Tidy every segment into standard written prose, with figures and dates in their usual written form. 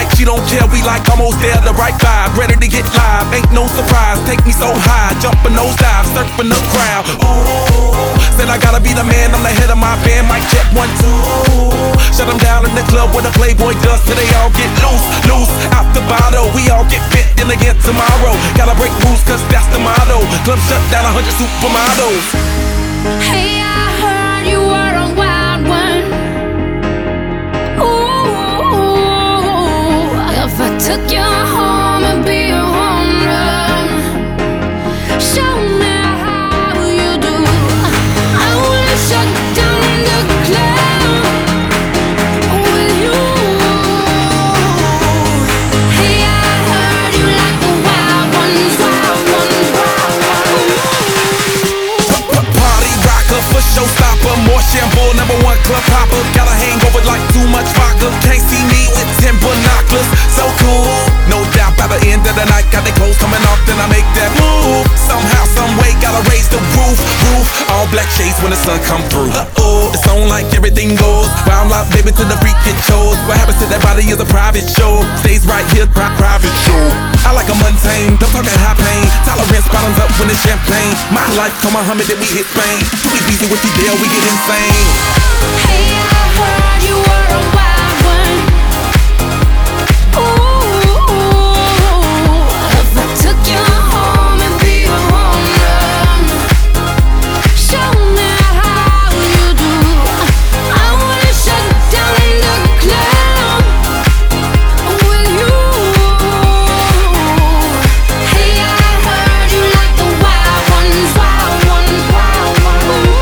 like she don't care, we like almost there, the right vibe, ready to get live, ain't no surprise, take me so high, jumping those dives, surfing the crowd. Ooh, said I gotta be the man, I'm the head of my band, mic check 1, 2. Shut them down in the club where the Playboy does, till they all get loose, loose, out the bottle. We all get fit in again tomorrow. Gotta break rules, cause that's the motto. Club shut down 100 supermodels. Hey, I heard you were a wild one. Ooh, if I took you home and be a home run, show me how you do. I wanna shut down the club with you. Hey, I heard you like the wild ones, wild ones, wild ones. Party rocker, for showstopper, more shampoo, #1 club hopper. Got a hangover like too much vodka. Can't see me with 10 binoculars. So cool, no doubt by the end of the night, got the clothes coming off, then I make that move. Somehow, some way, gotta raise the roof. All black shades when the sun come through. It's on like everything goes. Wild out, baby, to the freak it shows. What happens to that body is a private show. Stays right here, private show. I like a mundane, don't talk high pain. Tolerance bottoms up when it's champagne. My life, come Muhammad, then we hit Spain. Too easy with you there, we get insane. Hey, I heard you were a wild one. Ooh, if I took you home and be a home run, show me how you do. I wanna shut down the club with you. Hey, I heard you like the wild ones, wild ones, wild ones.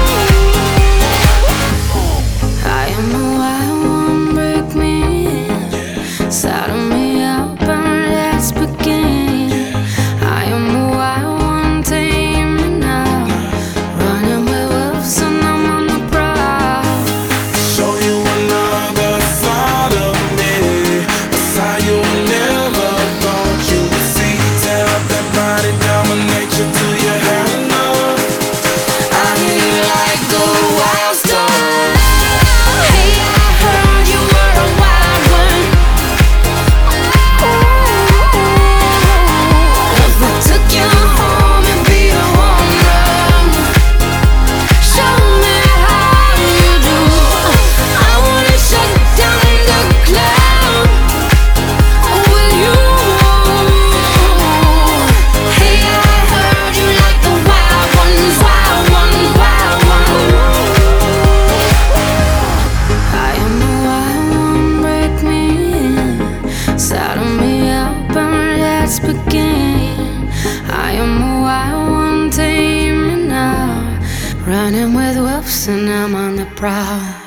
I am the wild one, break me in, saddle me up and let's begin. I am the wild one, tame me now, running with wolves and I'm on the prowl. Show you another side of me, a side you never thought you'd see. Tear up that body, dominate you till you have enough. I hear you like a wild star. Hey, I heard you were a wild one. Ooh, if I took you home and be a home run, show me how you do. I wanna shut down the club with you. Hey, I heard you like the wild ones, wild ones, wild ones. I am the wild one, break me in, saddle me up and let's begin. I am the wild one, tame me now, running with wolves and I'm on the prowl.